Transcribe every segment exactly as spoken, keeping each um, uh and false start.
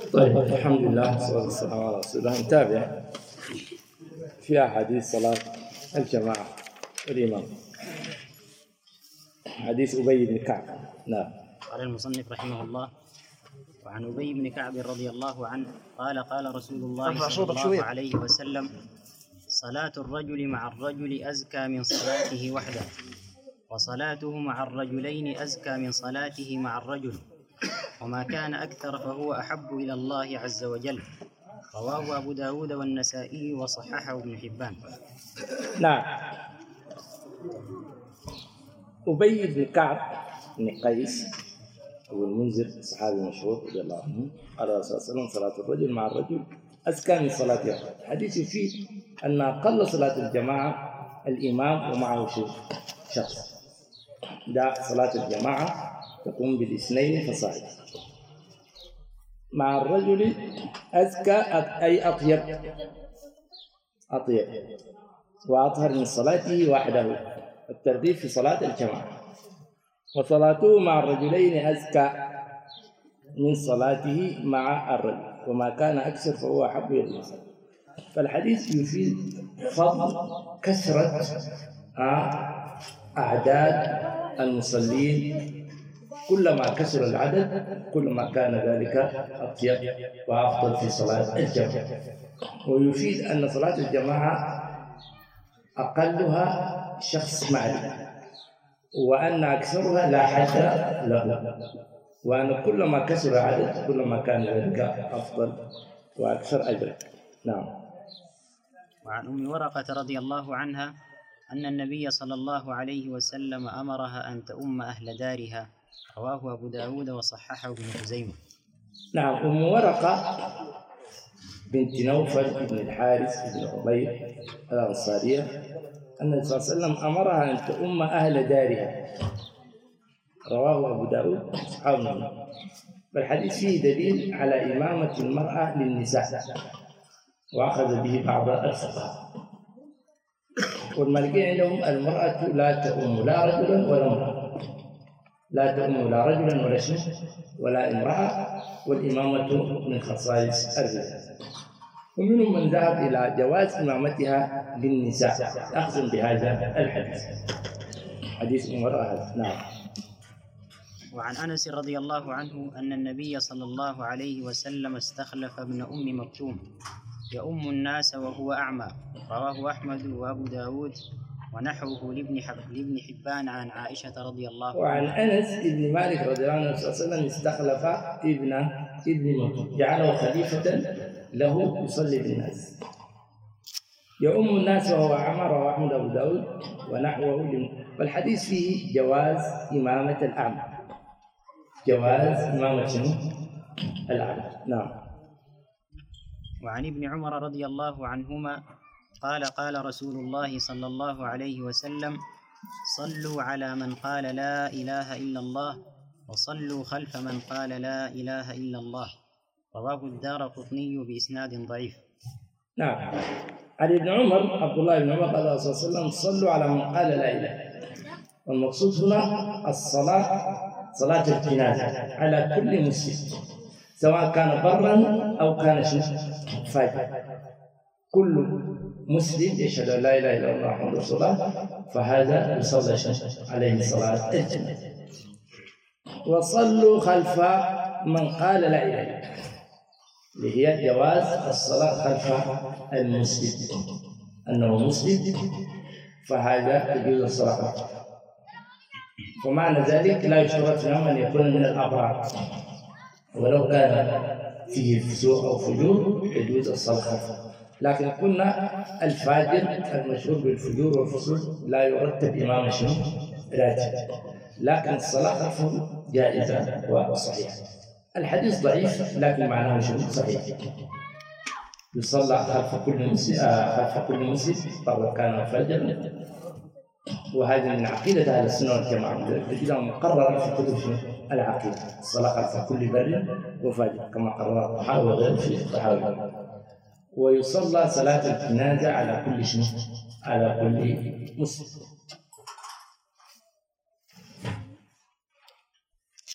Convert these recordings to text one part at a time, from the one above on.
طيب، الحمد لله والصلاة والسلام على رسول الله. نتابع في أحاديث صلاة الجماعة والإمام. حديث أبي بن كعب. نعم. قال المصنف رحمه الله: وعن أبي بن كعب رضي الله عنه قال: قال رسول الله صلى الله عليه وسلم: صلاة الرجل مع الرجل أزكى من صلاته وحده، وصلاته مع الرجلين أزكى من صلاته مع الرجل، وما كان أكثر فهو أحب إلى الله عز وجل. رواه أبو داود والنسائي وصححه ابن حبان. نعم. أبي بن كعب بن قيس أبو المنذر الصحابي المشهور رضي الله عنه قال الرسول صلى الله عليه وسلم: صلاة الرجل مع الرجل أزكى من صلاته. حديث يفيد أن أقل صلاة الجماعة الإمام ومعه شخص. ده صلاة الجماعة تقوم بالاثنين فصاعد. مع الرجل أزكى أي أطيب أطيب وأطهر من صلاته وحده، الترغيب في صلاة الجماعة. وصلاته مع الرجلين أزكى من صلاته مع الرجل، وما كان أكثر فهو أحب إلى الله. فالحديث يفيد فضل كثرة أعداد المصلين. كلما كثر العدد كلما كان ذلك أطيب وأفضل في صلاة الجماعة. ويفيد أن صلاة الجماعة أقلها شخص معدود، وأن أكثرها لا حد له، وأن كلما كثر العدد كلما كان ذلك أفضل وأكثر أجرا. نعم. وعن أم ورقة رضي الله عنها أن النبي صلى الله عليه وسلم أمرها أن تؤم أهل دارها. رواه أبو داود وصححه ابن خزيمة. نعم. أم ورقة بنت نوفل بن الحارث بن عبيد الأنصارية أن النبي صلى الله عليه وسلم أمرها أن تؤم أهل دارها. رواه أبو داود وصححه. فالحديث فيه دليل على إمامة المرأة للنساء، وأخذ به بعض الفقهاء. والمالكية عندهم المرأة لا تؤم لا رجلا ولا امرأة، لا تؤم لا رجلا ولا شيء ولا امرأة، والإمامة من خصائص الرجال. ومنهم من ذهب إلى جواز إمامتها للنساء أخذ بهذا الحديث، حديث امرأة. نعم. وعن أنس رضي الله عنه أن النبي صلى الله عليه وسلم استخلف ابن أم مكتوم يؤم الناس وهو أعمى. رواه أحمد وأبو داود ونحوه لابن لابن حبان عن عائشة رضي الله عنها. وعن أنس بن مالك رضي الله عنه صلى الله عليه وسلم استخلف ابن ابن مكتوم، جعله خليفة له يصلي بالناس يؤم الناس وهو أعمى. رواه أحمد وأبو داود ونحوه. والحديث فيه جواز إمامة الأعمى، جواز إمامة شنو؟ الأعمى. نعم. وعن ابن عمر رضي الله عنهما قال: قال رسول الله صلى الله عليه وسلم: صلوا على من قال لا إله إلا الله، وصلوا خلف من قال لا إله إلا الله. رواه الدارقطني بإسناد ضعيف. نعم. عن ابن عمر عبد الله بن عمر قال الرسول صلى الله عليه وسلم: صلوا على من قال لا إله. والمقصود هنا الصلاة، صلاة الجنازة على كل مسلم، سواء كان برا أو كان فاجرا. كل مسلم يشهد أن لا إله إلا الله محمد رسول الله فهذا يصلى عليه صلاة الجنازة. وصلوا خلف من قال لا إله إلا الله، اللي هي جواز الصلاة خلف المسلم، أنه مسلم فهذا تجوز الصلاة. ومعنى ذلك لا يشترط لهم أن يكون من الأبرار، ولو كان فيه فسوق أو فجور يجوز الصلاة خلفه. لكن قلنا الفاجر المشهور بالفجور والفسوق لا يرتب إمام شنو راتب، لكن الصلاة خلفه جائزة وصحيحة. الحديث ضعيف لكن معناه شنو صحيح. يصلى خلف كل مسلم خلف كل مسلم طبعا كان فجر، وهذا من عقيدة أهل السنة والجماعة، تجدها مقررة في كتب العقيدة، الصلاة خلف كل بر وفاجر كما قرر الطحاوي وغيره في الطحاوي. ويصلى صلاة الجنازة على كل شيء على كل مسلم.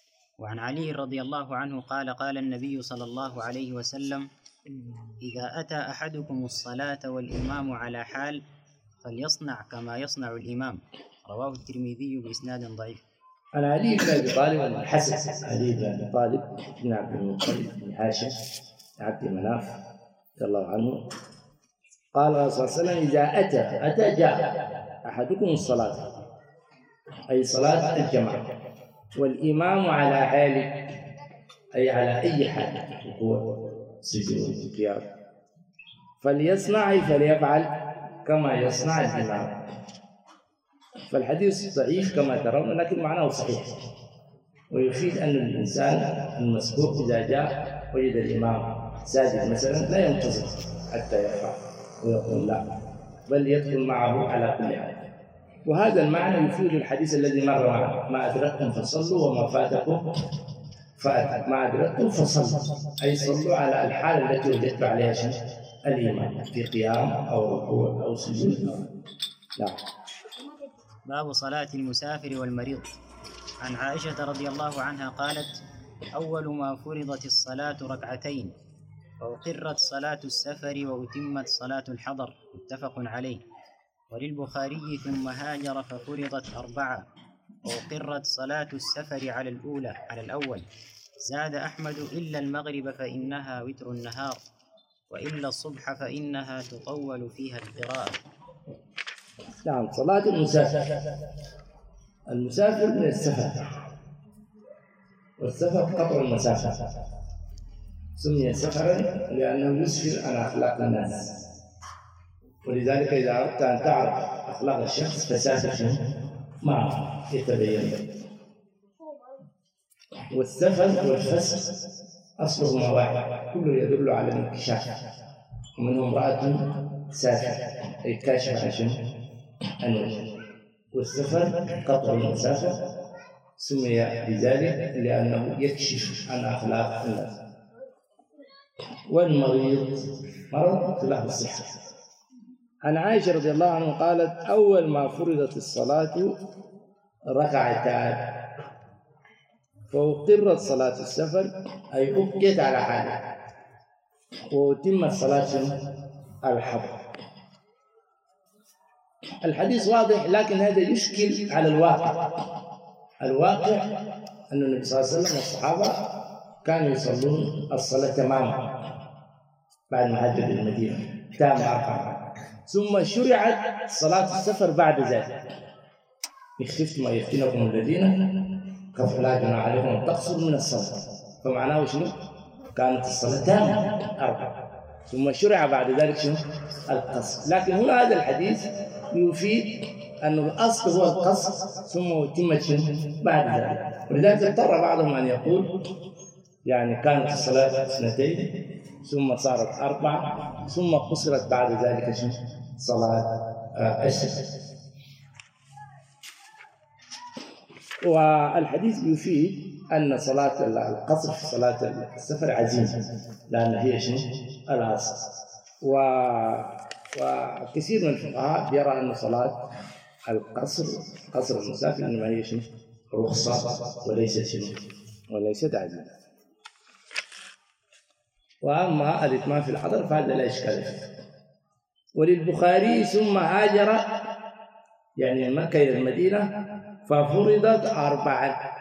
وعن علي رضي الله عنه قال قال النبي صلى الله عليه وسلم: إذا أتى أحدكم الصلاة والإمام على حال فليصنع كما يصنع الإمام. رواه الترمذي بإسناد ضعيف. عن علي بن أبي طالب الحسن، علي بن أبي طالب بن عبد المطلب بن هاشم بن عبد مناف رضي الله عنه قال الرسول صلى الله عليه وسلم: إذا أتى أتى جاء أحدكم الصلاة، أي صلاة الجماعة، والإمام على حال، أي على أي حال، ركوع سجود قيام، فليصنع فليفعل كما يصنع الإمام. فالحديث ضعيف كما ترون، لكن معناه صحيح، ويفيد أن الإنسان المسبوق إذا جاء وجد الإمام ساجد مثلا لا ينتظر حتى يرفع ويقول لا، بل يدخل معه على كل حال. وهذا المعنى يفيد الحديث الذي مر معنا: ما أدركتم فصلوا وما فاتكم فأتوا. ما أدركتم فصلوا، أي صلوا على الحال التي وجدت عليها الإمام في قيام أو ركوع أو سجود. نعم. باب صلاة المسافر والمريض. عن عائشة رضي الله عنها قالت: أول ما فرضت الصلاة ركعتين، وأقرت صلاة السفر وأتمت صلاة الحضر. متفق عليه. وللبخاري: ثم هاجر ففرضت أربعة، وأقرت صلاة السفر على الأولى على الأول. زاد أحمد: إلا المغرب فإنها وتر النهار، وإلا الصبح فإنها تطول فيها القراءة. نعم. صلاة المسافر. المسافر من السفر، والسفر قطع المسافة، سمي سفرا لأنه يسفر عن أخلاق الناس، ولذلك إذا أردت أن تعرف أخلاق الشخص فسافر معه يتبين. والسفر والفسق أصلهما واحد، كله يدل على الانكشاف، ومنهم امرأة سافر أي كاشفة عن الوجه. والسفر قطع المسافة سمي بذلك لأنه يكشف عن أخلاق الناس. والمريض مرض له الصحة. عن عائشة رضي الله عنها قالت: أول ما فرضت الصلاة ركعتان، فأقرت صلاة السفر أي أبقيت على حالها، وتمت صلاة الحضر. الحديث واضح، لكن هذا يشكل على الواقع. الواقع أن النبي صلى الله عليه وسلم والصحابة كانوا يصلون الصلاة تماما بعد ما هاجر إلى المدينة تام أربعة، ثم شرعت صلاة السفر بعد ذلك. إن خفتم أن يفتنكم الذين كفروا لا جناح عليكم أن تقصروا من الصلاة، فمعناه شنو؟ كانت الصلاة تامة أربعة، ثم شرع بعد ذلك شنو؟ القصر. لكن هنا هذا الحديث يفيد أن الأصل هو القصر ثم أتمت شنو؟ بعد ذلك. ولذلك اضطر بعضهم أن يقول يعني كانت الصلاة اثنتين ثم صارت أربعة ثم قصرت بعد ذلك شنو؟ صلاة السفر. والحديث يفيد أن صلاة القصر في صلاة السفر عزيمة، لأن هي شنو؟ الأصل. و... وكثير من الفقهاء يرى أن صلاة القصر قصر المسافر إنما هي شنو؟ رخصة وليست شنو؟ وليست عزيمة. وأما الإتمام في الحضر فهذا لا إشكال فيه. وللبخاري: ثم هاجر يعني من مكة إلى المدينة ففرضت أربعة،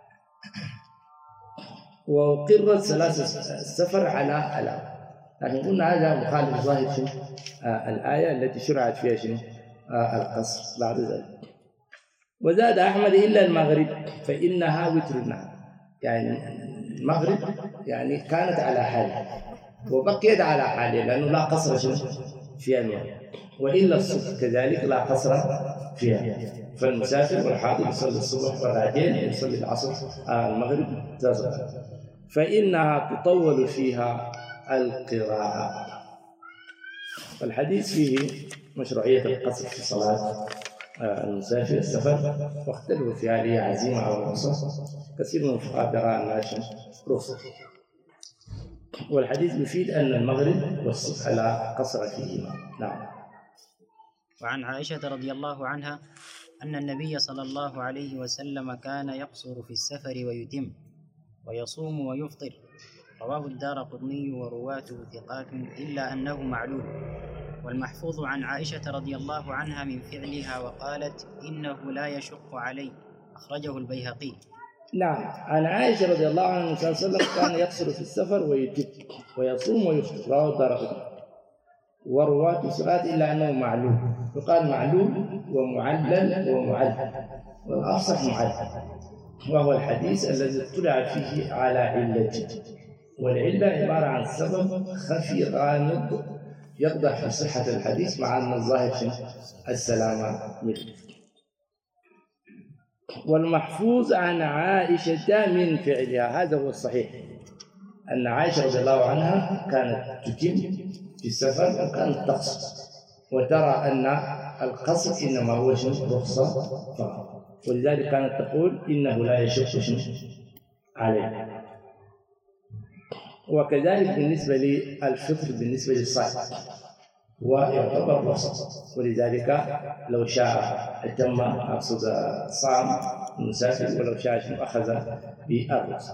وقرت ثلاث السفر على الأول. لكن قلنا هذا مخالف ظاهر شنو؟ آه الآية التي شرعت فيها شنو؟ آه القصر بعد ذلك. وزاد أحمد: إلا المغرب فإنها وتر النهار. يعني المغرب يعني كانت على حالها وبقيت على حالها لأنه لا قصر شنو فيها المغرب، وإلا الصبح كذلك لا قصر فيها. فالمسافر والحاضر يصلي الصبح ركعتين، يصلي العصر آه المغرب ثلاث، فإنها تطول فيها القراءة. الحديث فيه مشروعية القصر في صلاة المسافر السفر، واختلفوا في هل هي عزيمة أو رخصة. كثير من الفقهاء يرى أنها رخصة. والحديث يفيد أن المغرب والصبح لا قصر فيهما. نعم. وعن عائشة رضي الله عنها أن النبي صلى الله عليه وسلم كان يقصر في السفر ويتم، ويصوم ويفطر. رواه الدارقطني ورواته ثقات إلا أنه معلول. والمحفوظ عن عائشة رضي الله عنها من فعلها وقالت إنه لا يشق علي، أخرجه البيهقي. نعم، عن عائشة رضي الله عنها صلى الله عليه وسلم كان يقصر في السفر ويجد ويصوم ويفطر. رواه الدارقطني ورواته ثقات إلا أنه معلول. يقال معلول ومعلل ومعلل، والأفصح معلل، وهو الحديث الذي اطلع فيه على علته، والعلة عبارة عن سبب خفي غامض يقدح في صحة الحديث مع أن الظاهر في السلامة منه. والمحفوظ عن عائشة من فعلها، هذا هو الصحيح، أن عائشة رضي الله عنها كانت تتم في السفر وكانت تقصر، وترى أن القصر إنما هو رخصة فقط، ولذلك كانت تقول إنه لا يشق عليه. وكذلك بالنسبة للفطر بالنسبة للصائم ويعتبر رخصة، ولذلك لو شاء أتم أقصد صام المسافر، ولو شاء أخذ بالرخصة.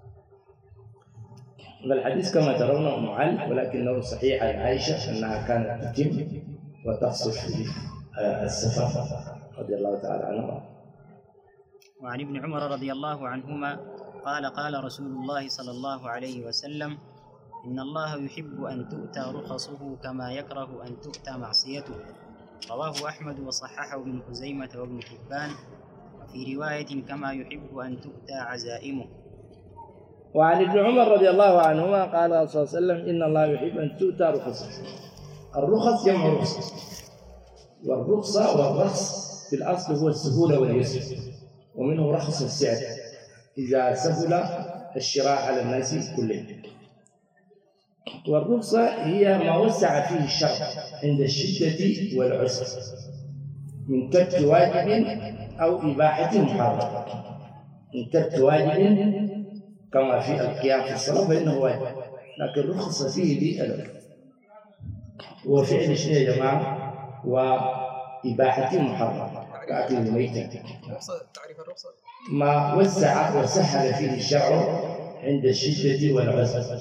والحديث كما ترون معل، ولكنه صحيح عن عائشة أنها كانت تتم وتقصر في السفر رضي الله تعالى عنها. وعن ابن عمر رضي الله عنهما قال قال رسول الله صلى الله عليه وسلم إن الله يحب أن تؤتى رخصه كما يكره أن تؤتى معصيته. رواه أحمد وصححه ابن خزيمة وابن حبان، وفي رواية كما يحب أن تؤتى عزائمه. وعن ابن عمر رضي الله عنهما قال صلى الله عليه وسلم إن الله يحب أن تؤتى رخصه. الرخص جمع رخصة، والرخصة والرخص في الأصل هو السهولة واليسر، ومنه رخص السعر إذا سهل الشراء على الناس كلهم. والرخصة هي ما وسع فيه الشرع عند الشدة والعسر من ترك واجب أو إباحة محرم. من ترك واجب كما في القيام في الصلاة فإنه واجب، لكن رخص فيه للعسر. وفعل شيء يا جماعة وإباحة محرم كأكل الميتة. تعريف الرخصة ما وسع وسهل فيه الشرع عند الشدة والعسر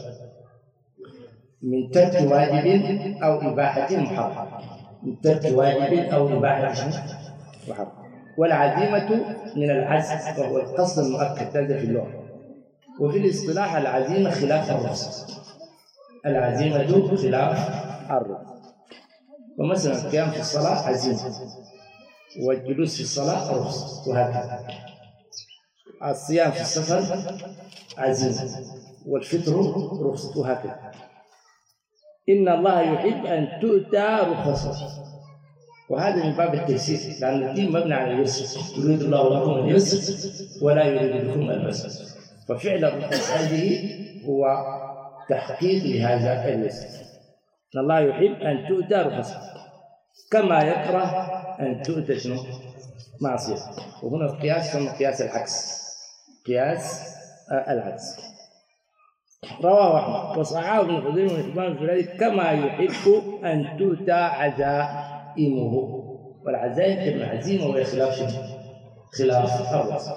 من ترك واجب أو إباحة محرم. من ترك واجب أو إباحة محرم. والعزيمة من العزم وهو القصد المؤكد، هذا في اللغة. وفي الاصطلاح العزيمة خلاف الرخصة. العزيمة خلاف الرخصة. ومثلا القيام في الصلاة عزيمة، والجلوس في الصلاة رخصة، وهكذا. الصيام في السفر عزيمة، والفطر رخصة، وهكذا. إن الله يحب أن تؤتى رخصه، وهذا من باب التيسير، لأن الدين مبني على اليسر، يريد الله لكم اليسر ولا يريد بكم العسر. ففعل الرخص هذه هو تحقيق لهذا اليسر. إن الله يحب أن تؤتى رخصه كما يكره أن تؤتى شنو؟ معصية. وهنا القياس ثم قياس العكس، قياس العكس. رواه أحمد وصححه ابن خزيمة وابن حبان في ذلك كما يحب أن تؤتى عزائمه. والعزائم كلمة عزيمة وهي خلاف شنو؟ خلاف الرخصة.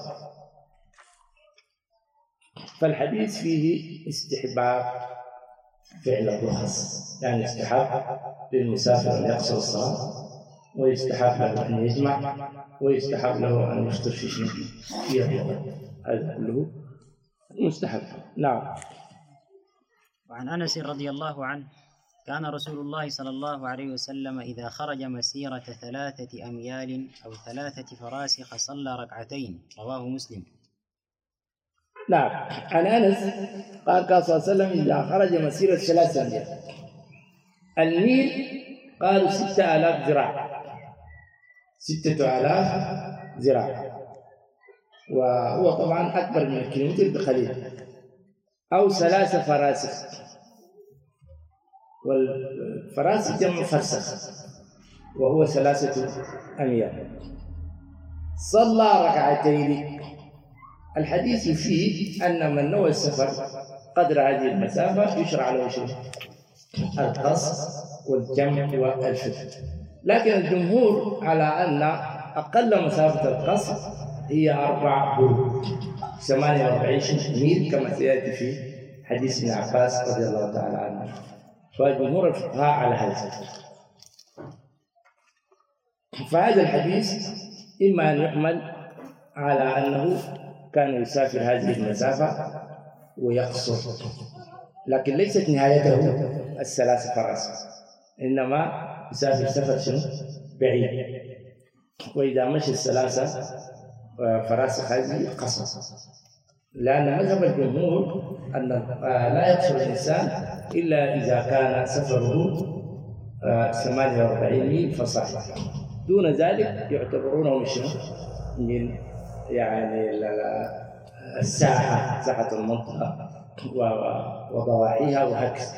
فالحديث فيه استحباب فعل الرخص، يعني استحب للمسافر أن يقصر الصلاة، ويستحب له أن يجمع، ويستحب له أن يفطر في شنو؟ في رمضان. هذا كله مستحب. نعم. وعن أنس رضي الله عنه كان رسول الله صلى الله عليه وسلم إذا خرج مسيرة ثلاثة أميال أو ثلاثة فراسخ صلى ركعتين. رواه مسلم. نعم. عن أنس قال قال صلى الله عليه وسلم إذا خرج مسيرة ثلاثة أميال. الميل قالوا ستة آلاف ذراع، ستة آلاف ذراع، وهو طبعا أكبر من الكيلومتر بقليل. أو ثلاثة فراسخ، والفراسخ جمع فرسخ وهو ثلاثة أميال. صلى ركعتين. الحديث فيه أن من نوى السفر قدر هذه المسافة يشرع له شيء القصر والجمع والفطر، لكن الجمهور على أن أقل مسافة القصر هي أربع برود، ثمانية وأربعين ميل كما سيأتي في حديث ابن عباس رضي الله تعالى عنه. فجمهور الفقهاء على هذا. فهذا الحديث إما أن يحمل على أنه كان يسافر هذه المسافة ويقصر، لكن ليست نهايته الثلاث فراس، إنما يسافر سفر شنو؟ بعيد، وإذا مشي الثلاثة فراسخ هذه قصر، لأن مذهب الجمهور أن لا يقصر الإنسان إلا إذا كان سفره ثمانية وأربعين ميل فصاعدا، دون ذلك يعتبرونه من شنو؟ من يعني الساحة، ساحة المنطقة وضواحيها وهكذا.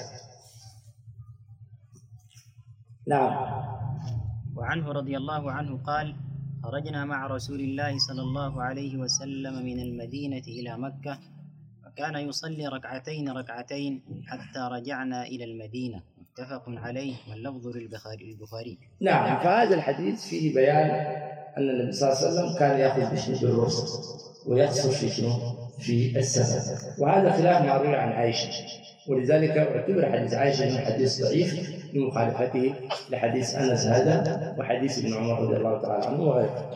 نعم. وعنه رضي الله عنه قال: خرجنا مع رسول الله صلى الله عليه وسلم من المدينة إلى مكة، وكان يصلي ركعتين ركعتين حتى رجعنا إلى المدينة. متفق عليه واللفظ للبخاري. نعم. فهذا الحديث فيه بيان أن النبي صلى الله عليه وسلم كان يأخذ بشنو بالرخصة ويقصر في شنو؟ في السفر، وهذا خلاف ما روي عن عائشة، ولذلك اعتبر حديث عائشة من حديث ضعيف لمخالفته لحديث أنس هذا وحديث ابن عمر رضي الله تعالى عنه وغيره.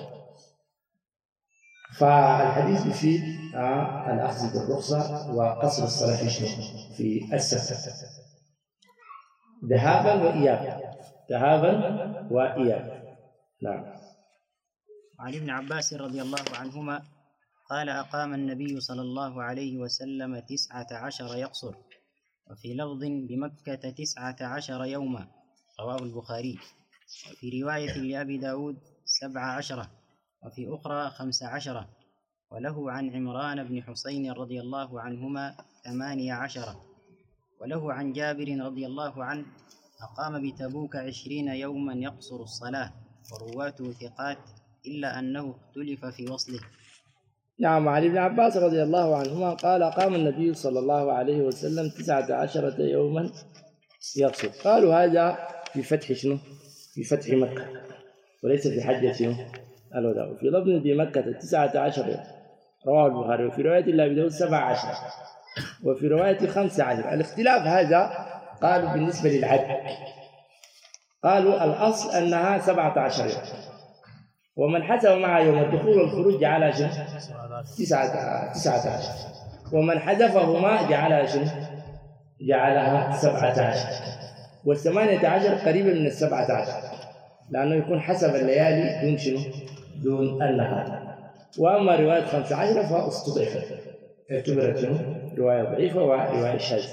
فالحديث يفيد آه الأخذ بالرخصة وقصر الصلاة في شنو؟ في السفر، ذهابا وإيابا، ذهابا وإيابا. نعم. وعن ابن عباس رضي الله عنهما قال: أقام النبي صلى الله عليه وسلم تسعة عشر يقصر، وفي لفظ بمكة تسعة عشر يوما، رواه البخاري. وفي رواية لأبي داود سبع عشرة، وفي أخرى خمس عشرة. وله عن عمران بن حسين رضي الله عنهما ثمانية عشرة. وله عن جابر رضي الله عنه: أقام بتبوك عشرين يوما يقصر الصلاة، ورواته ثقات إلا أنه اختلف في وصله. نعم. عن ابن عباس رضي الله عنهما قال: أقام النبي صلى الله عليه وسلم تسعة عشرة يوما يقصر. قالوا هذا في فتح شنو؟ في فتح مكة، وليس في حجة شنو؟ الوداع. في لفظ بمكة تسعة عشر يوم، رواه البخاري. وفي رواية لأبي داود سبع عشر، وفي رواية خمسة عشر. الاختلاف هذا قالوا بالنسبة للعد، قالوا الأصل أنها سبعة عشر يوم، ومن حسب مع يوم الدخول والخروج جعلها شنو؟ تسعة تسعة عشر، ومن حذفهما جعلها شنو؟ جعلها سبعة عشر. والثمانية عشر قريبة من السبعة عشر، لأنه يكون حسب الليالي دون شنو؟ دون النهار. وأما رواية خمسة عشر فاستضعفت، اعتبرت شنو؟ رواية ضعيفة ورواية شاذة.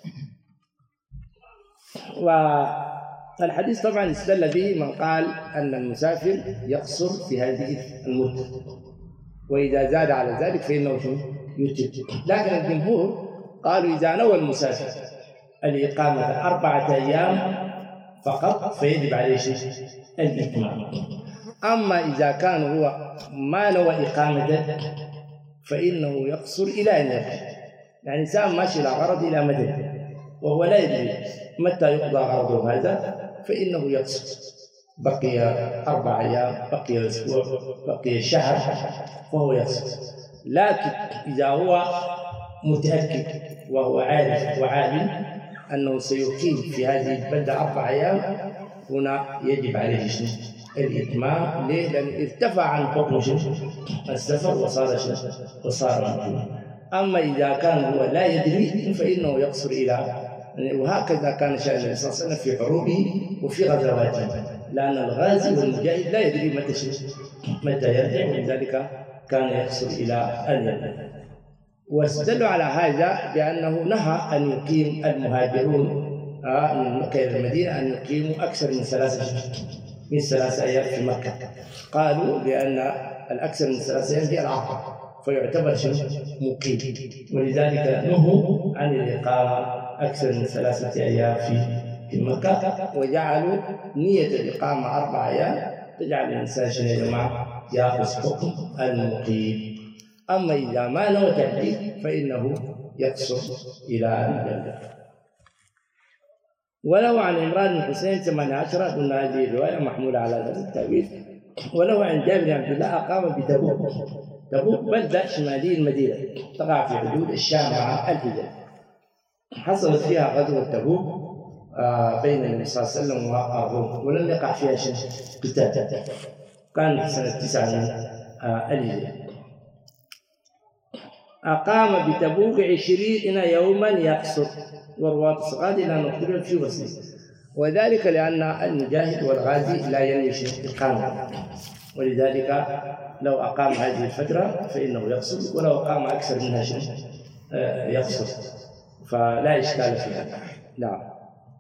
والحديث طبعا استدل به من قال أن المسافر يقصر في هذه المدة، وإذا زاد على ذلك فإنه شنو؟ يتم. لكن الجمهور قالوا إذا نوى المسافر الإقامة أربعة أيام فقط فيجب عليه شيء الإتمام. أما إذا كان هو ما نوى إقامته فإنه يقصر إلى أن يرجع. يعني إنسان ماشي إلى غرض إلى مدة وهو لا يدري متى يقضى غرضه هذا، فإنه يقصر. بقي أربع أيام، بقي أسبوع، بقي شهر، فهو يقصر. لكن إذا هو متأكد وهو عارف وعالم أنه سيقيم في هذه البلدة أربع أيام، هنا يجب عليه شنو؟ الإتمام. ليه؟ لأن ارتفع عن حكم السفر وصار شنو؟ وصار مقيما. أما إذا كان هو لا يدري فإنه يقصر إلى، وهكذا كان شأن النبي صلى الله عليه وسلم في حروبه وفي غزواته، لأن الغازي والمجاهد لا يدري متى متى يرجع، ولذلك كان يقصر إلى أن يرجع. واستدلوا على هذا بأنه نهى أن يقيم المهاجرون من مكة إلى المدينة أن يقيموا أكثر من ثلاثة من ثلاثة أيام في مكة. قالوا بأن الأكثر من ثلاثة أيام هي العقبة، فيعتبر شنو؟ مقيم، ولذلك نهوا عن الإقامة أكثر من ثلاثة أيام في في مكة، وجعلوا نية الإقامة أربع أيام تجعل الإنسان شنو يا جماعة؟ يأخذ حكم المقيم. أما إذا ما نوى تحديد فإنه يقصر إلى أن يرجع. وله عن عمران بن حسين ثمانية عشر، قلنا هذه الرواية محمولة على هذا التأويل، وله عن جابر بن عبد الله أقام بتبوك. تبوك بلدة شمالي المدينة تقع في حدود الشام مع الحجاز. حصلت فيها غزوة تبوك بين النبي صلى الله عليه وسلم والروم، ولم يقع فيها شيء قتال. كان في سنة تسعة من الهجرة. أقام بتبوك عشرين يوما يقصر، والرواة الصغار إلى نقطة في وسيط، وذلك لأن المجاهد والغازي لا ينوي إقامة، ولذلك لو أقام هذه الفترة فإنه يقصر، ولو أقام أكثر منها شيء يقصر، فلا إشكال في هذا. نعم.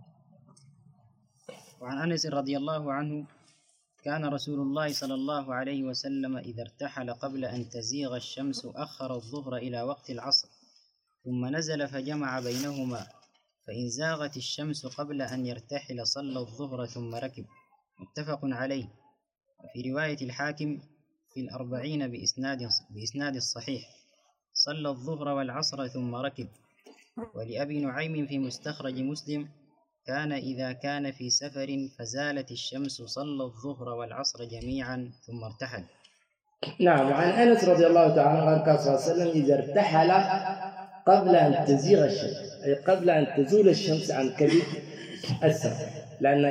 وعن أنس رضي الله عنه كان رسول الله صلى الله عليه وسلم إذا ارتحل قبل أن تزيغ الشمس أخر الظهر إلى وقت العصر، ثم نزل فجمع بينهما، فإن زاغت الشمس قبل أن يرتحل صلى الظهر ثم ركب. متفق عليه. وفي رواية الحاكم في الأربعين بإسناد, بإسناد الصحيح صلى الظهر والعصر ثم ركب. ولأبي نعيم في مستخرج مسلم كان إذا كان في سفر فزالت الشمس صلى الظهر والعصر جميعا ثم ارتحل. نعم. وعن أنس رضي الله تعالى عنه قال صلى الله عليه وسلم إذا ارتحل قبل أن تزيغ الشمس، أي قبل أن تزول الشمس عن كبد السفر، لأن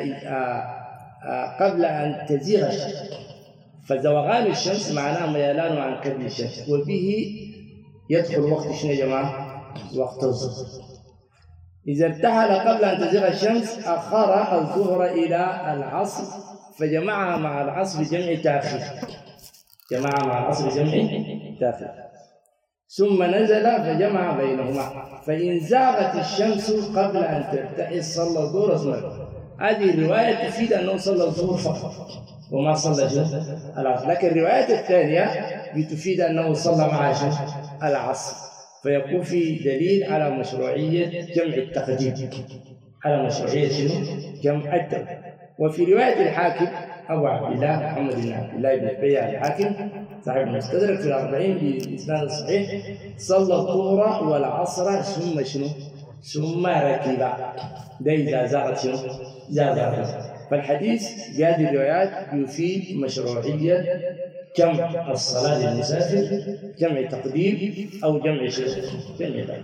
قبل أن تزيغ الشمس، فزوغان الشمس معناه ميلان عن كبد الشمس، وبه يدخل وقت شنو يا جماعة؟ وقت الظهر. إذا ارتحل قبل أن تزيغ الشمس أخر الظهر إلى العصر فجمعها مع العصر بجمع تأخير، جمعها مع العصر بجمع تأخير، ثم نزل فجمع بينهما، فإن زاغت الشمس قبل أن ترتحل صلى الظهر ثم ركب. هذه الرواية تفيد أنه صلى الظهر فقط وما صلى العصر، لكن الرواية الثانية بتفيد أنه صلى مع العصر، فيكون في دليل على مشروعية جمع التقديم، على مشروعية شنو؟ جمع التقديم. وفي رواية الحاكم أبو عبد الله محمد بن عبد الله بن البيع الحاكم صاحب المستدرك في الأربعين بإسناد الصحيح صلى الظهر والعصر ثم شنو؟ ثم ركب. ده إذا زاغت شنو؟ زاغت. فالحديث بهذه الروايات يفيد مشروعية جمع الصلاة للمسافر، جمع تقديم أو جمع شرك، جمع ذلك.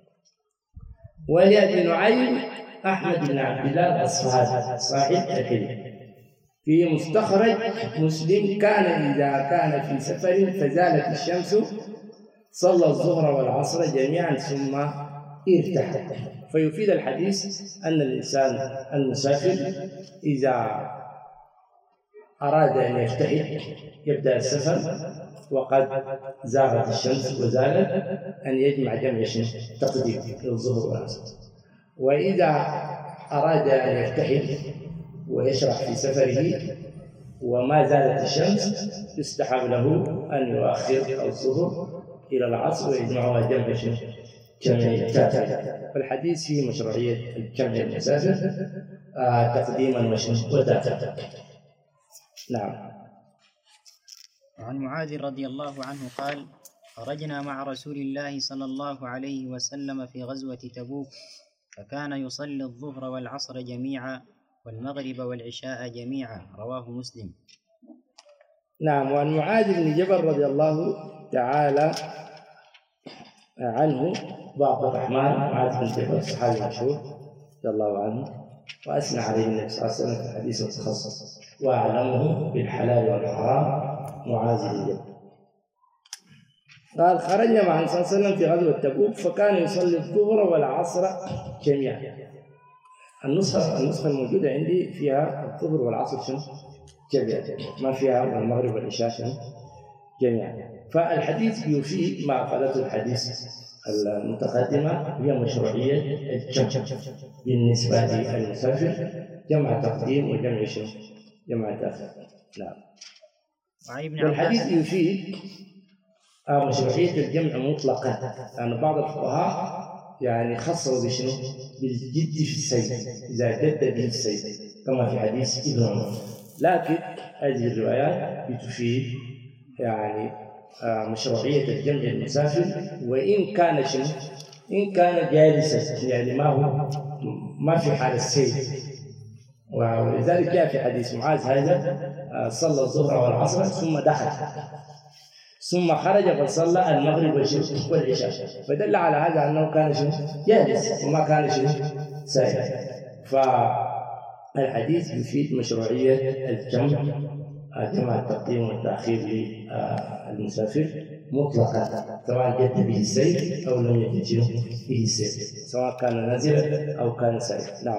ولأبي نعيم أحمد بن عبد الله الأصفهاني صاحب الحلم في مستخرج مسلم كان إذا كان في سفر فزالت الشمس صلى الظهر والعصر جميعا ثم ارتحل. فيفيد الحديث أن الإنسان المسافر إذا أراد أن يرتحل يبدأ السفر وقد زاغت الشمس وزالت أن يجمع جمع تقديم للظهر والعصر، وإذا أراد أن يرتحل ويشرح في سفره وما زالت الشمس يستحب له أن يؤخر الظهر إلى العصر ويجمعها جمع جمع تاخير. فالحديث فيه مشروعية الجمع المسافر آه تقديما وتأخيرا. نعم. وعن معاذ رضي الله عنه قال خرجنا مع رسول الله صلى الله عليه وسلم في غزوة تبوك، فكان يصلي الظهر والعصر جميعا والمغرب والعشاء جميعا، رواه مسلم. نعم. وعن معاذ بن جبل رضي الله تعالى عنه بعض الرحمن معاذ بن جبل صحابي مشهور رضي الله عنه، وأثنى عليه النبي صلى الله عليه وسلم في حديث متخصص، وأعلمه بالحلال والحرام معاذ بن جبل. قال خرجنا مع النبي صلى الله عليه وسلم في غزوة تبوك فكان يصلي الظهر والعصر جميعا. النسخة النسخة الموجودة عندي فيها الظهر والعصر شنو؟ جميعا، ما فيها المغرب والعشاء شنو؟ جميعا. فالحديث يفيد ما قالته الحديث المتقدمة هي مشروعية الجمع بالنسبة للمسافر، جمع تقديم وجمع شنو؟ جمع تأخير. نعم. والحديث يفيد مشروعية الجمع مطلقا، لأن يعني بعض الفقهاء يعني خصوا بشنو؟ بالجد في السيد، إذا جد به السيد كما في حديث ابن عمر. لكن هذه الروايات بتفيد يعني مشروعية الجمع المسافر، وإن كان شنو؟ إن كان جالسا، يعني ما هو ما في حال السير ولذلك جاء في حديث معاذ هذا صلى الظهر والعصر ثم دخل ثم خرج فصلى المغرب والعشاء، فدل على هذا أنه كان جالس وما كان سائر. فالحديث يفيد مشروعية الجمع، جمع التقديم والتأخير للمسافر مطلقا، سواء جد به السير أو لم يجد به السير، سواء كان نازلا أو كان سائر. نعم.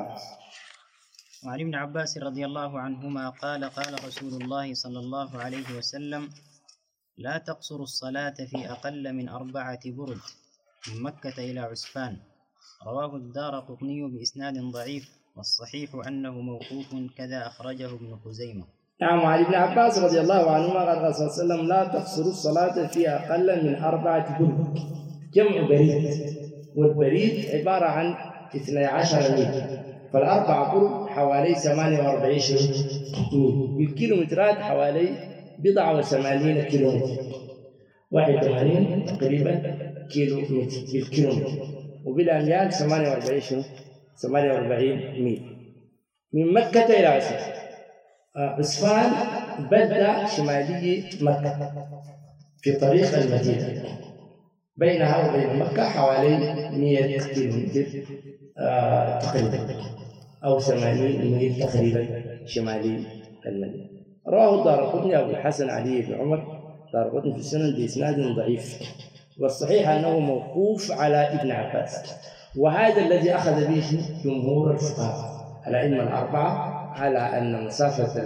وعن ابن عباس رضي الله عنهما قال قال رسول الله صلى الله عليه وسلم: لا تقصروا الصلاة في أقل من أربعة برد من مكة إلى عسفان. رواه الدارقطني بإسناد ضعيف، والصحيح أنه موقوف كذا أخرجه ابن خزيمة. نعم. وعن ابن عباس رضي الله عنهما قال قال صلى الله عليه وسلم: لا تقصروا الصلاة في أقل من أربعة برد، جمع بريد، والبريد عبارة عن اثني عشر ميل، فالأربع برد حوالي ثمانية وأربعين ميل، بالكيلومترات حوالي بضع وثمانين كيلومتر، واحد وثمانين تقريبا كيلو متر بالكيلومتر، وبالأميال ثمانية وأربعين ثمانية وأربعين ميل من مكة إلى عسفان. عسفان بلدة شمالية مكة في طريق المدينة، بينها وبين مكة حوالي مئة كيلومتر آه تقريبا، أو ثمانين ميل تقريبا شمالي المدينة. رواه الدارقطني أبو الحسن علي بن عمر الدارقطني في السنن بإسناد ضعيف، والصحيح أنه موقوف على ابن عباس، وهذا الذي أخذ به جمهور الفقهاء الأئمة الأربعة على أن مسافة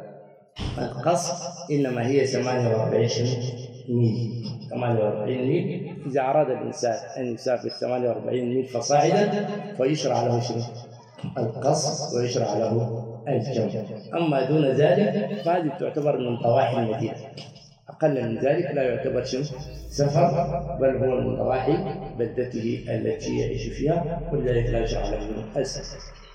القصر إنما هي ثمانية وأربعين ميل، ثمانية وأربعين ميل. إذا أراد الإنسان أن يسافر ثمانية وأربعين ميل فصاعدا فيشرع له القصر ويشرع له الجمع. أما دون ذلك فهذه تعتبر من طواحي المدينة، أقل من ذلك لا يعتبر سفر، بل هو من طواحي بلدته التي يعيش فيها، ولذلك لا يشرع له السفر.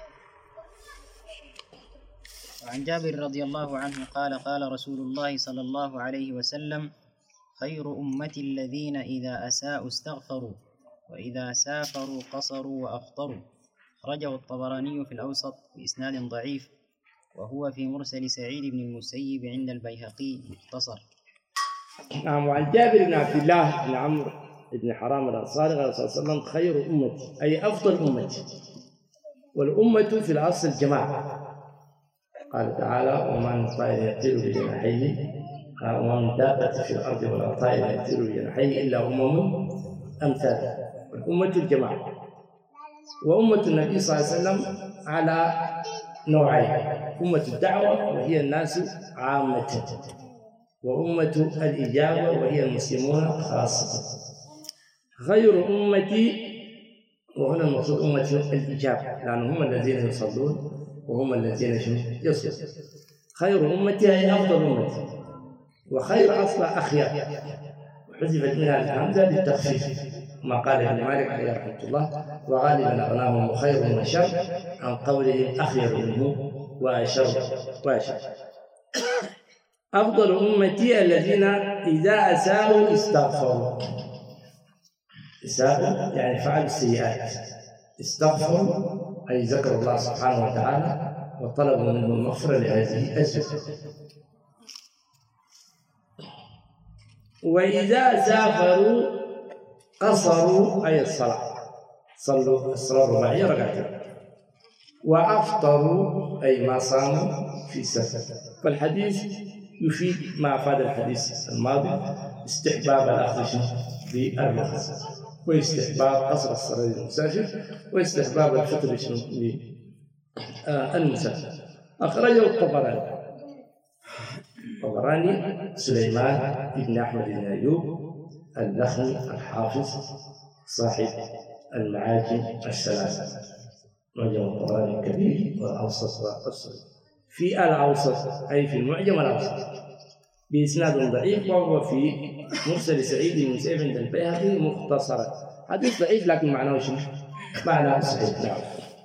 وعن جابر رضي الله عنه قال قال رسول الله صلى الله عليه وسلم: خير أمتي الذين إذا أساءوا استغفروا، وإذا سافروا قصروا وأفطروا. أخرجه الطبراني في الأوسط بإسناد ضعيف، وهو في مرسل سعيد بن المسيب عند البيهقي مختصر. نعم. وعن جابر بن عبد الله بن عمرو بن حرام الأنصاري قال صلى الله عليه وسلم: خير أمتي أي أفضل أمتي، والأمة في الأصل الجماعة. قال تعالى: وما من طائر يطير بجناحيه وما من دابة في الأرض ولا طائر يطير بجناحيه إلا أمم أمثالها. والأمة الجماعة. وأمة النبي صلى الله عليه وسلم على نوعين: أمة الدعوة وهي الناس عامة، وأمة الإجابة وهي المسلمون خاصة. خير أمتي، وهنا المقصود أمة الإجابة، لأنهم هم الذين يصلون وهم الذين يصلون. خير أمتي أي أفضل أمتي، وخير أصلا أخير، وحذفت منها الهمزة للتخفيف، ما قال ابن مالك عليه رحمة الله: وغالبا أغناهم خير وشر عن قولهم أخير منه وأشر وأشر. أفضل أمتي الذين إذا أساءوا استغفروا. أساءوا يعني فعلوا السيئات، استغفروا أي ذكروا الله سبحانه وتعالى وطلبوا منه المغفرة لهذه الذنوب. وإذا سافروا قصروا أي الصلاة، صلوا الصلاة الرباعية ركعتين. وأفطروا أي ما صاموا في سفر. فالحديث يفيد ما أفاد الحديث الماضي: استحباب الأخذ بالرخص، واستحباب قصر الصلاة للمسافر، واستحباب الفطر للمسافر. أخرجه الطبراني الطبراني سليمان بن أحمد بن أيوب اللخمي الحافظ صاحب المعاجم الثلاثة، معجم الطبراني الكبير والأوسط والصغير. في الأوسط أي في المعجم الأوسط بإسناد ضعيف، وهو في مرسل سعيد بن المسيب عند البيهقي مختصرا. حديث ضعيف لكن معناه شنو؟ معناه صحيح. نعم.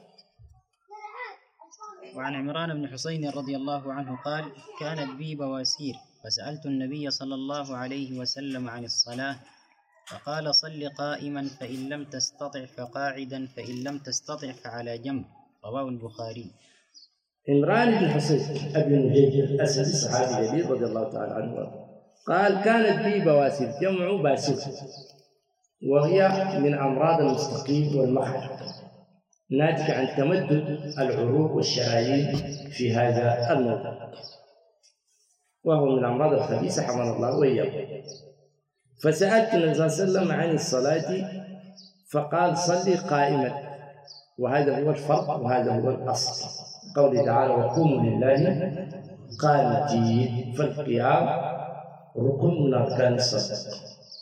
وعن عمران بن حسين رضي الله عنه قال: كانت بي بواسير، فسألت النبي صلى الله عليه وسلم عن الصلاة، فقال: صل قائما، فإن لم تستطع فقاعدا، فإن لم تستطع فعلى جنب. رواه البخاري. عمران بن حصين أبي نجيج الأسدي صحابي جليل رضي الله تعالى عنه قال كانت بي بواسير جمع باسور وهي من أمراض المستقيم والمقعد ناتج عن تمدد العروق والشرايين في هذا الموضع وهو من الأمراض الخبيثة حمانا الله وإياكم. فسألت النبي صلى الله عليه وسلم عن الصلاة فقال صلي قائما، وهذا هو الفرق وهذا هو الأصل. قوله تعالى وقوموا لله قانتين، فالقيام ركن من أركان الصلاة.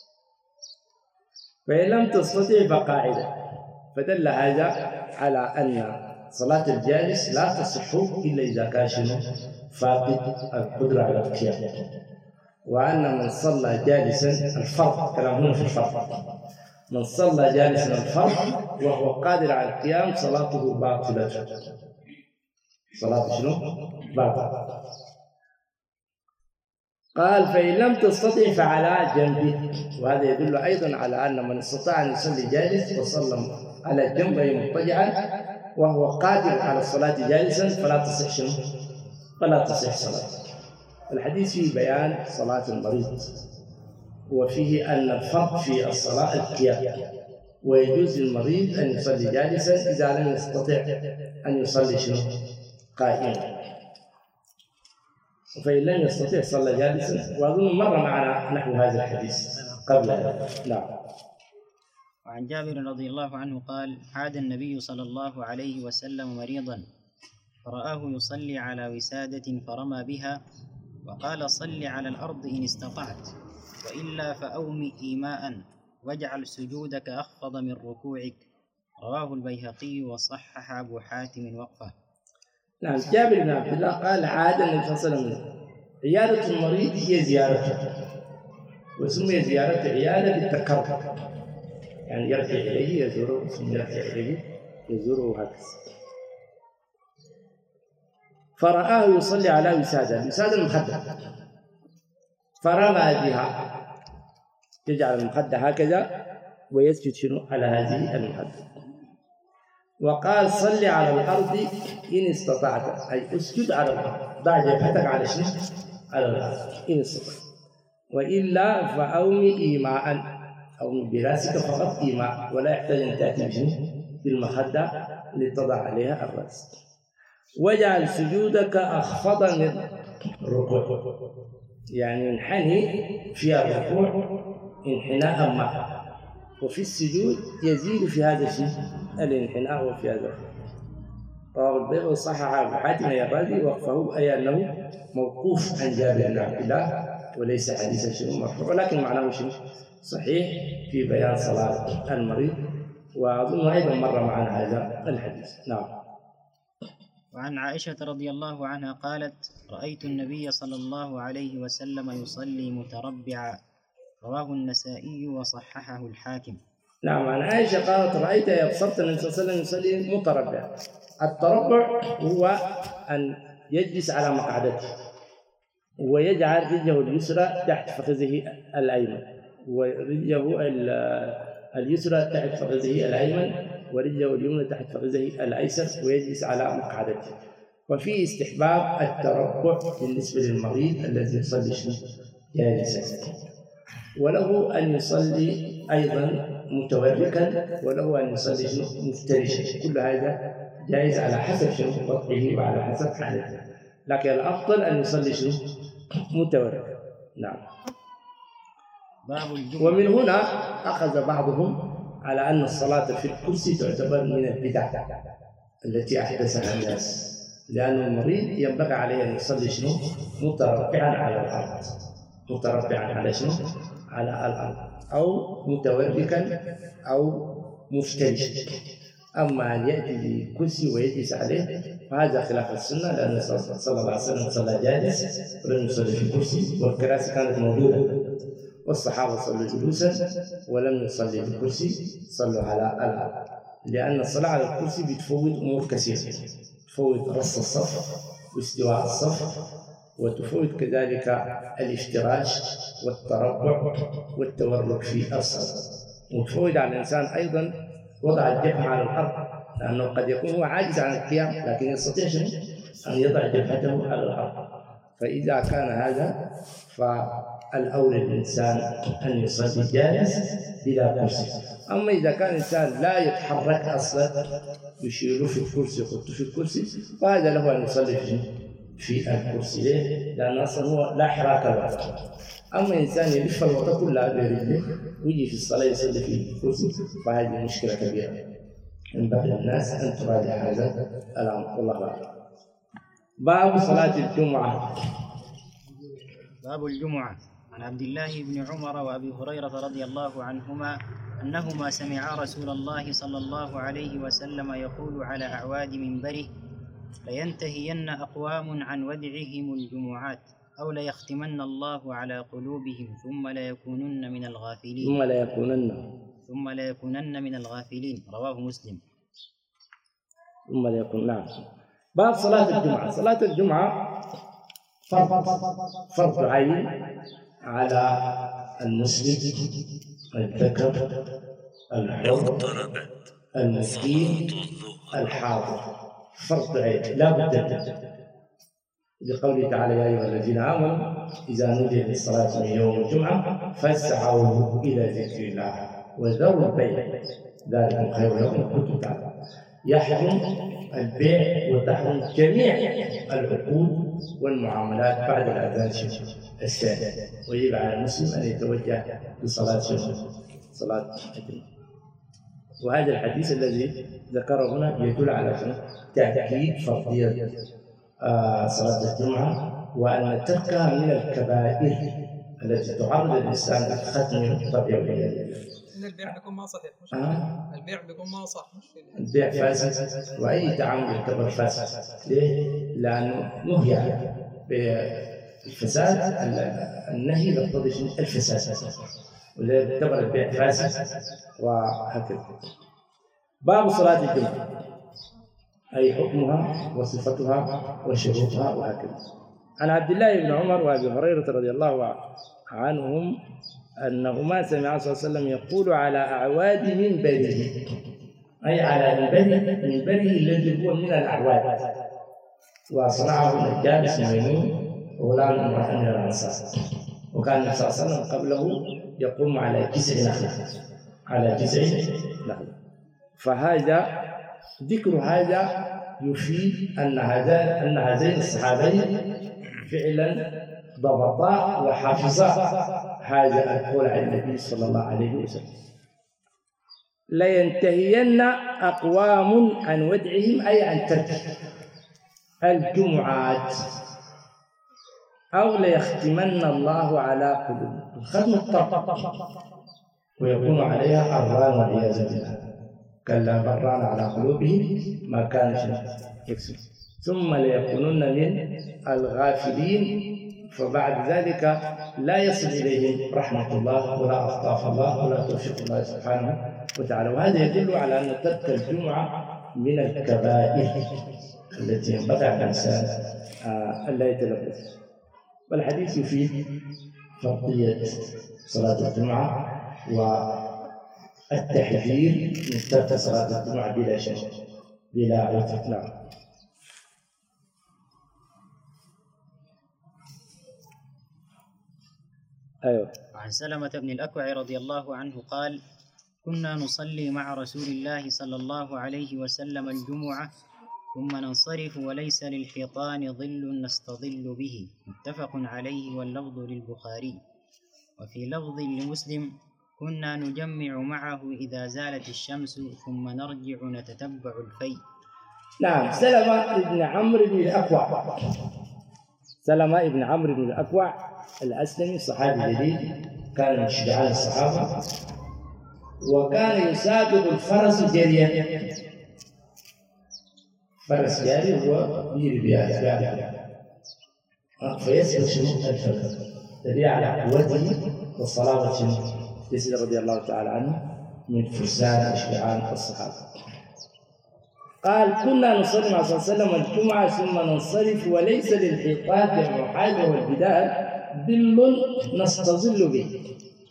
فإن لم تستطع فقاعدة، فدل هذا على أن صلاة الجالس لا تصح إلا إذا كان فاقد القدرة على القيام، وأن من صلى جالسا الفرض، كلام هنا في الفرض، من صلى جالسا الفرض وهو قادر على القيام صلاته باطلة. صلاته شنو؟ باطلة. قال فإن لم تستطع فعلى جنبه، وهذا يدل أيضا على أن من استطاع أن يصلي جالس وصلى على الجنب مضطجعا وهو قادر على الصلاة جالسا فلا تصح شنو؟ فلا تصح صلاته. الحديث فيه بيان صلاة المريض، وفيه أن الفرق في الصلاة القيام، ويجوز للمريض أن يصلي جالسا إذا لم يستطع أن يصلي شنو؟ قائما. فإن لم يستطع صلى جالسا، وأظن مر معنا نحو هذا الحديث قبل هذا. نعم. وعن جابر رضي الله عنه قال عاد النبي صلى الله عليه وسلم مريضا فرآه يصلي على وسادة فرمى بها وقال صل على الأرض إن استطعت، وإلا فأومئ إيماء واجعل سجودك أخفض من ركوعك. رواه البيهقي وصحح أبو حاتم وقفه. نعم. جابر بن عبد الله قال عاد النبي صلى الله عليه وسلم. عيادة المريض هي زيارته، وسمي زيارة عيادة بالتكرر، يعني يرجع إليه يزوره ثم يرجع إليه يزوره هكذا. فرآه يصلي على وسادة، وسادة المخدة، فرمى بها، يجعل المخدة هكذا ويسجد شنو على هذه المخدة، وقال صلي على الأرض إن استطعت، أي اسجد على الأرض، ضع جبهتك على شنو؟ على الأرض إن استطعت، وإلا فأومئ إيماء، أو براسك فقط إيماء، ولا يحتاج أن تأتي بشنو؟ بالمخدة لتضع عليها الرأس. واجعل سجودك أخفض من الركوع، يعني انحني في الركوع انحناء ما، وفي السجود يزيد في هذا الشيء الانحناء وفي هذا. رواه البيهقي وصحح أبو حاتم الرازي وقفه، أي أنه موقوف عن جابر بن عبد الله وليس حديثا شنو مرفوع، ولكن معناه شنو صحيح في بيان صلاة المريض، وأظن أيضا مر معنا هذا الحديث. نعم. وعن عائشة رضي الله عنها قالت رأيت النبي صلى الله عليه وسلم يصلي متربعا. رواه النسائي وصححه الحاكم. نعم. عن عائشة قالت رأيت أبصرت النبي صلى الله عليه وسلم يصلي متربعا. التربع هو أن يجلس على مقعدته ويجعل رجله اليسرى تحت فخذه الأيمن، ورجله اليسرى تحت فخذه الأيمن، ورجله اليمنى تحت فخذه الأيسر، ويجلس على مقعدته. وفي استحباب التربع بالنسبة للمريض الذي يصلي شنو جالسا، وله أن يصلي أيضا متوركا، وله أن يصلي شنو مفترشا. كل هذا جائز على حسب شنو وضعه وعلى حسب حالته، لكن الأفضل أن يصلي شنو متوركا. نعم. ومن هنا أخذ بعضهم على أن الصلاة في الكرسي تعتبر من البدع التي أحدثها الناس، لأن المريض ينبغي عليه أن يصلي شنو متربعا على الأرض، متربعا على شنو على الأرض، أو متوركا أو مفترشا. أما أن يأتي بكرسي ويجلس عليه فهذا خلاف السنة، لأن صلى الله عليه وسلم صلى جالس ولم يصلي في كرسي، والكراسي كانت موجودة والصحابة صلوا جلوسا ولم يصلي في الكرسي، صلوا على الأرض، لأن الصلاة على الكرسي بتفوت أمور كثيرة، تفوت رص الصف واستواء الصف، وتفوت كذلك الافتراش والتربع والتورك في الصف، وتفوت على الإنسان أيضا وضع الجبهة على الأرض، لأنه قد يكون هو عاجز عن القيام لكن يستطيع أن يضع جبهته على الأرض. فإذا كان هذا فالأولى للإنسان أن يصلي جالس بلا كرسي. أما إذا كان الإنسان لا يتحرك أصلا يشيله في الكرسي يحطه في الكرسي فهذا له أن يصلي في في الكرسي. ليه؟ لأن أصلا هو لا حراك له. أما إنسان يلف الوقت كلها برجله ويجي في الصلاة يصلي في الكرسي فهذه مشكلة كبيرة. ينبغي للناس أن تراجع هذا الأمر. والله أعلم. باب صلاة الجمعة. باب الجمعة. عن عبد الله بن عمر وأبي هريرة رضي الله عنهما أنهما سمعا رسول الله صلى الله عليه وسلم يقول على أعواد منبره: لينتهين أقوام عن ودعهم الجمعات أو ليختمن الله على قلوبهم ثم ليكونن من الغافلين ثم ليكونن ثم ليكونن من الغافلين. رواه مسلم. ثم ليكون. نعم. باب صلاة الجمعة. صلاة الجمعة فرض فرض عين على المسلم الذكر الحر المقيم الحاضر. فرض عين لا بد منه، لقوله تعالى: يا أيها الذين آمنوا إذا نودي للصلاة من يوم الجمعة فاسعوا إلى ذكر الله وذروا البيع ذلكم خير لكم إن كنتم تعلمون. يحرم البيع وتحرم جميع العقود والمعاملات بعد الأذان الثاني، ويجب على المسلم أن يتوجه لصلاة صلاة الجمعة. وهذا الحديث الذي ذكره هنا يدل على تأكيد فرضية آه صلاة الجمعة، وأن تركها من الكبائر التي تعرض الإنسان للختم الطبيعي والعياذ بالله. إن البيع بيكون ما صحيح. مش آه؟ البيع بيكون ما صح. مش البيع فاسد، وأي تعامل يعتبر فاسد. ليه؟ لأنه نهي بالفساد. النهي يقتضي الفساد، ولذلك يعتبر البيع فاسد وهكذا. باب صلاة الجمعة أي حكمها وصفتها وشروطها وهكذا. عن عبد الله بن عمر وأبي هريرة رضي الله عنهم أنهما سمعا صلى الله عليه وسلم يقول على أعواد منبره، أي على منبره منبره الذي هو من الأعواد، وصنعه النجار اسمه ميمون غلام امرأة من الأنصار. وكان النبي صلى الله عليه وسلم قبله يقوم على جذع نخلة على جذع نخلة. فهذا ذكر هذا يفيد أن هذا أن هذين الصحابين فعلا ضبطا وحافظا هذا القول عن النبي صلى الله عليه وسلم. لينتهين أقوام عن ودعهم أي عن ترك الجمعات أو ليختمن الله على قلوبهم. ختم الطرق ويكون عليها الران والعياذ بالله. كلا بران على قلوبهم ما كان يكسب. ثم ليكونن من الغافلين، فبعد ذلك لا يصل إليهم رحمة الله ولا ألطاف الله ولا توفيق الله سبحانه وتعالى. وهذا يدل على أن ترك الجمعة من الكبائر التي ينبغي على الإنسان ألا يتلبس. والحديث يفيد فرضية صلاة الجمعة والتحذير من ترك صلاة الجمعة بلا شك بلا عذر. أيوة. عن سلمة بن الأكوع رضي الله عنه قال: كنا نصلي مع رسول الله صلى الله عليه وسلم الجمعة ثم ننصرف وليس للحيطان ظل نستظل به. متفق عليه واللفظ للبخاري. وفي لفظ لمسلم: كنا نجمع معه إذا زالت الشمس ثم نرجع نتتبع الفي. نعم. سلمة بن عمرو بن الأكوع سلمة بن عمرو بن الأكوع الأسلمي صحابي جليل، كان من شجعان الصحابة، وكان يسابق الفرس جريا. فرس جاري هو يجري بها فيسبق شنو الفرس، دليل على قوته وصلابة شنو يزيد رضي الله تعالى عنه من فرسان وشجعان الصحابة. قال: كنا نصلي مع صلى الله عليه وسلم الجمعة ثم ننصرف وليس للحيطان والمحاذ والبدال ظل نستظل به.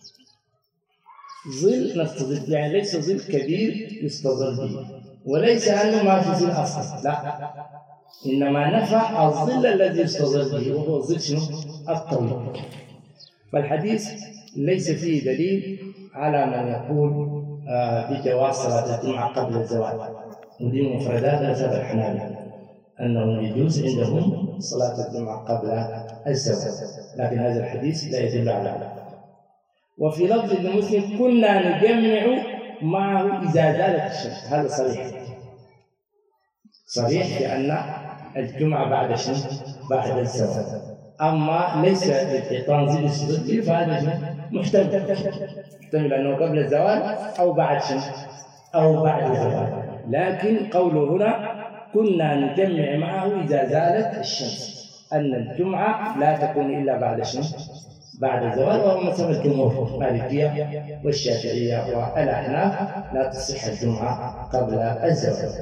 ظل نستظل يعني ليس ظل كبير يستظل به، وليس أنه ما في ظل أصلا، لا، إنما نفى الظل الذي يستظل به وهو الظل شنو؟ الطويل. فالحديث ليس فيه دليل على من يقول بجواز صلاة الجمعة قبل الزوال، ودي مفردات مذهب الحنابلة أنه يجوز عندهم صلاة الجمعة قبل الزوال، لكن هذا الحديث لا يدل على ذلك. وفي لفظ لمسلم كنا نجمع معه إذا زالت الشمس، هذا صريح صريح لأن الجمعة بعد شنو؟ بعد الزوال. أما ليس للإعطان زي السدود فهذا محتمل محتمل أنه قبل الزوال أو بعد شنو؟ أو بعد الزوال. لكن قوله هنا كنا نجمع معه إذا زالت الشمس، أن الجمعة لا تكون إلا بعد شنو؟ بعد الزوال، وهو مذهب الجمهور المالكية والشافعية والأحناف، لا تصح الجمعة قبل الزوال.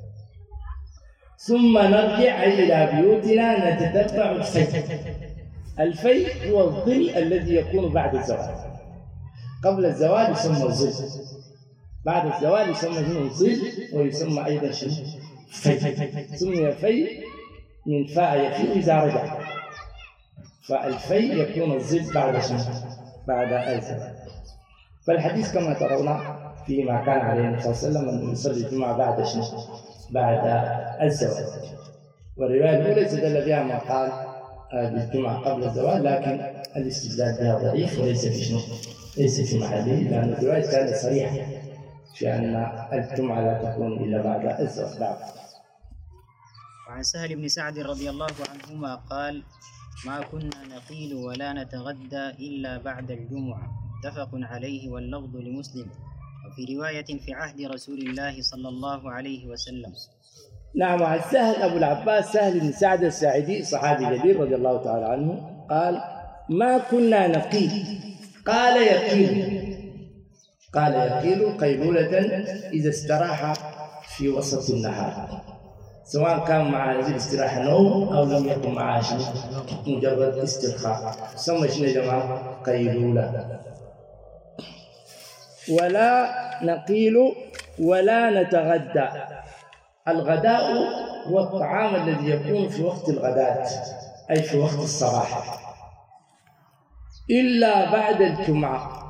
ثم نرجع إلى بيوتنا نتتبع الفي. الفي هو الظل الذي يكون بعد الزوال. قبل الزوال يسمى الظل، بعد الزوال يسمى الظل، ويسمى أيضا شنو؟ في. سمي في من فاء يفيء إذا رجع، فالفي يكون الظل بعد شنو؟ بعد الزوال. فالحديث كما ترون فيما كان عليه النبي صلى الله عليه وسلم أنه يصلي الجمعة بعد شنو؟ بعد الزوال. والرواية الأولى استدل بها من قال بالجمعة قبل الزوال، لكن الاستدلال بها ضعيف وليس في شنو؟ ليس في محله، لأن الرواية كانت صريحة في أن الجمعة لا تكون إلا بعد الزوال. بعد. وعن سهل بن سعد رضي الله عنهما قال: ما كنا نقيل ولا نتغدى إلا بعد الجمعة، متفق عليه واللفظ لمسلم. وفي رواية في عهد رسول الله صلى الله عليه وسلم. نعم. عن سهل أبو العباس سهل بن سعد الساعدي صحابي جليل رضي الله تعالى عنه قال: ما كنا نقيل، قال يقيل، قال يقيل قيلولة إذا استراح في وسط النهار، سواء كان مع هذه الاستراحة نوم أو لم يكن معها شيء مجرد استرخاء، سمى شنو يا جماعة؟ قيلولة. ولا نقيل ولا نتغدى. الغداء هو الطعام الذي يكون في وقت الغداة أي في وقت الصباح، إلا بعد الجمعة.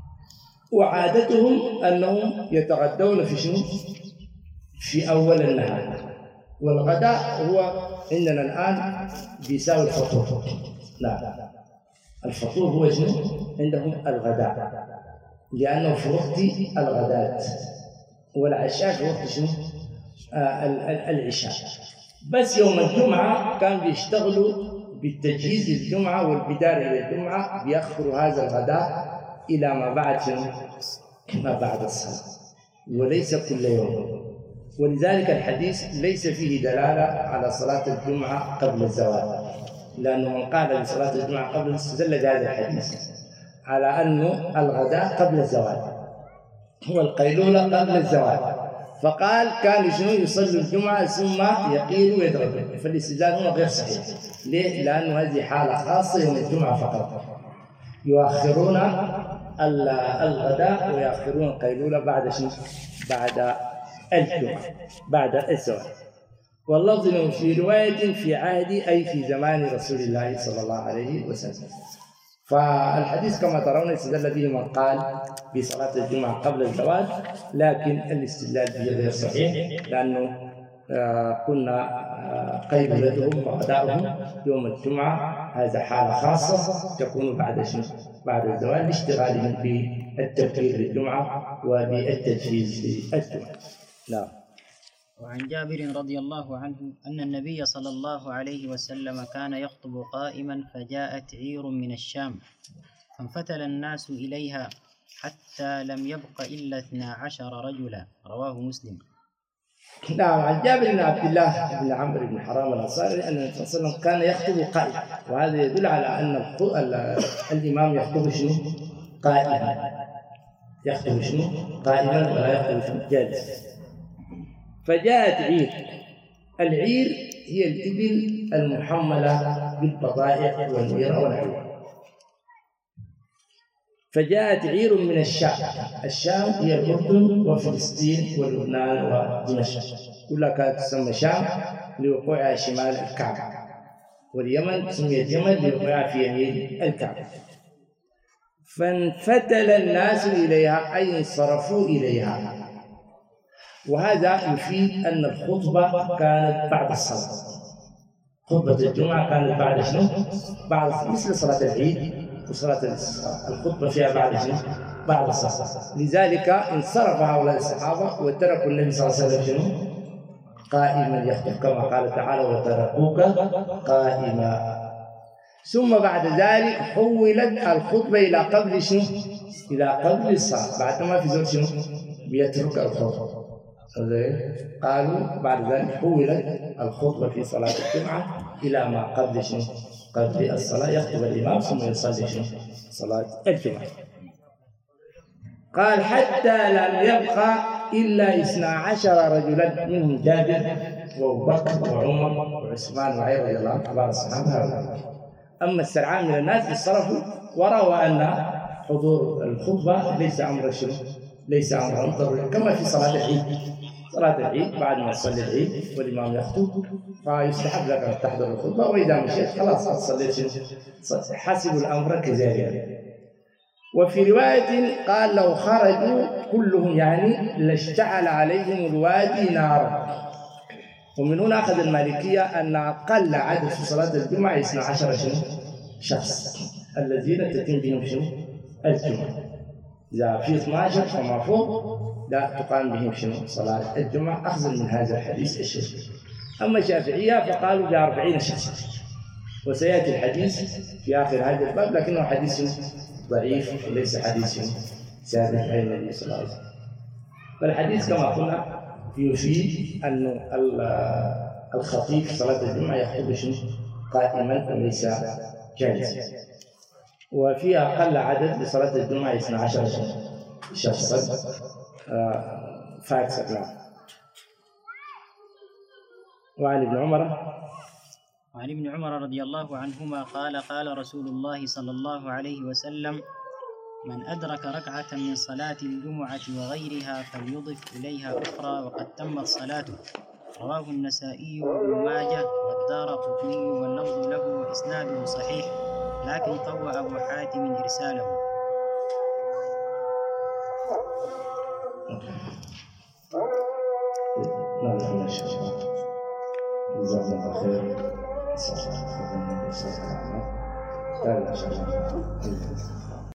وعادتهم أنهم يتغدون في شنو؟ في أول النهار. والغداء هو عندنا الآن بيساوي الفطور. لا، الفطور هو شنو؟ عندهم الغداء، لأنه في وقت الغداة، والعشاء في وقت شنو؟ آه العشاء. بس يوم الجمعة كان بيشتغلوا بالتجهيز للجمعة والبداية إلى الجمعة، بيأخروا هذا الغداء إلى ما بعد شنو؟ ما بعد الصلاة، وليس كل يوم. ولذلك الحديث ليس فيه دلالة على صلاة الجمعة قبل الزوال، لأنه من قال بصلاة الجمعة قبل استدل بهذا الحديث على أنه الغداء قبل الزوال والقيلولة قبل الزوال، فقال كان شنو؟ يصلي الجمعة ثم يقيل ويضرب. فالاستدلال هنا غير صحيح. ليه؟ لأنه هذه حالة خاصة يوم الجمعة فقط، يؤخرون الغداء ويؤخرون القيلولة بعد شنو؟ بعد الجمعة، بعد الزوال. واللفظ في رواية في عهد أي في زمان رسول الله صلى الله عليه وسلم. فالحديث كما ترون استدل به من قال بصلاة الجمعة قبل الزوال، لكن الاستدلال به غير صحيح، لأنه قلنا قيلولتهم وغداؤهم يوم الجمعة هذا حالة خاصة تكون بعد شنو؟ بعد الزوال، لاشتغالهم بالتبكير للجمعة وبالتجهيز للجمعة. نعم. وعن جابر رضي الله عنه أن النبي صلى الله عليه وسلم كان يخطب قائما، فجاءت عير من الشام فانفتل الناس إليها حتى لم يبق إلا اثنا عشر رجلا، رواه مسلم. نعم. عن جابر بن عبد الله بن عمرو بن حرام الأنصاري أن النبي صلى الله عليه وسلم كان يخطب قائما، وهذا يدل على أن الإمام يخطب شنو؟ قائما، يخطب شنو؟ قائما ولا يخطب جالسا. فجاءت عير. العير هي الإبل المحملة بالبضائع والميرة والحلوى. فجاءت عير من الشام. الشام هي الأردن وفلسطين ولبنان ودمشق، كلها كانت تسمى شام لوقوعها شمال الكعبة، واليمن سميت يمن لوقوعها في يمين الكعبة. فانفتل الناس إليها أي انصرفوا إليها، وهذا يفيد أن الخطبة كانت بعد الصلاة. خطبة الجمعة كانت بعد شنو؟ بعد مثل صلاة العيد وصلاة الاستسقاء، الخطبة فيها بعد شنو؟ بعد الصلاة. لذلك انصرف هؤلاء الصحابة وتركوا النبي صلى الله عليه وسلم شنو؟ قائما يخطب، كما قال تعالى وتركوك قائما. ثم بعد ذلك حولت الخطبة إلى قبل شنو؟ إلى قبل الصلاة، بعد ما في زول شنو؟ بيترك الخطبة. قالوا بعد ذلك حولت الخطبة في صلاة الجمعة إلى ما قبل شنو؟ قبل الصلاة، يخطب الإمام ثم يصلي شنو؟ صلاة الجمعة. قال حتى لم يبقى إلا اثنا عشر رجلا، منهم جابر وأبو بكر وعمر وعثمان وعلي رضي الله عنهم بعض الصحابة. أما السرعان من الناس انصرفوا ورأوا أن حضور الخطبة ليس أمر شنو؟ ليس أمرا ضروريا، كما في صلاة العيد. صلاة العيد بعد ما تصلي العيد والإمام يخطب فيستحب لك أن تحضر الخطبة، وإذا مشيت خلاص قد صليت شنو؟ حسبوا الأمر كذلك. وفي رواية قال لو خرجوا كلهم يعني لاشتعل عليهم الوادي نارا. ومن هنا أخذ المالكية أن أقل عدد في صلاة الجمعة اثنا عشر شنو؟ شخص الذين تتم بهم شنو؟ الجمعة. إذا في اثنا عشر فما فوق لا تقام بهم شنو؟ صلاة الجمعة، أخذ من هذا الحديث الشرعي. أما الشافعية فقالوا بأربعين شخصا، وسيأتي الحديث في آخر هذا الباب، لكنه حديث ضعيف وليس حديث ثابت عن النبي صلى الله عليه وسلم. فالحديث كما قلنا يفيد أن الخطيب في صلاة الجمعة يخطب شنو؟ قائما وليس جالسا. وفي أقل عدد لصلاة الجمعة اثنا عشر شخصا فاكسر. نعم. وعن ابن عمر وعن ابن عمر رضي الله عنهما قال قال رسول الله صلى الله عليه وسلم: من أدرك ركعة من صلاة الجمعة وغيرها فليضف إليها أخرى وقد تمت صلاته. رواه النسائي وابن ماجه والدارقطني واللفظ له وإسناده صحيح، لكن قوى أبو حاتم إرساله. نعم، جزاكم الله خير. صلى الله عليه وسلم.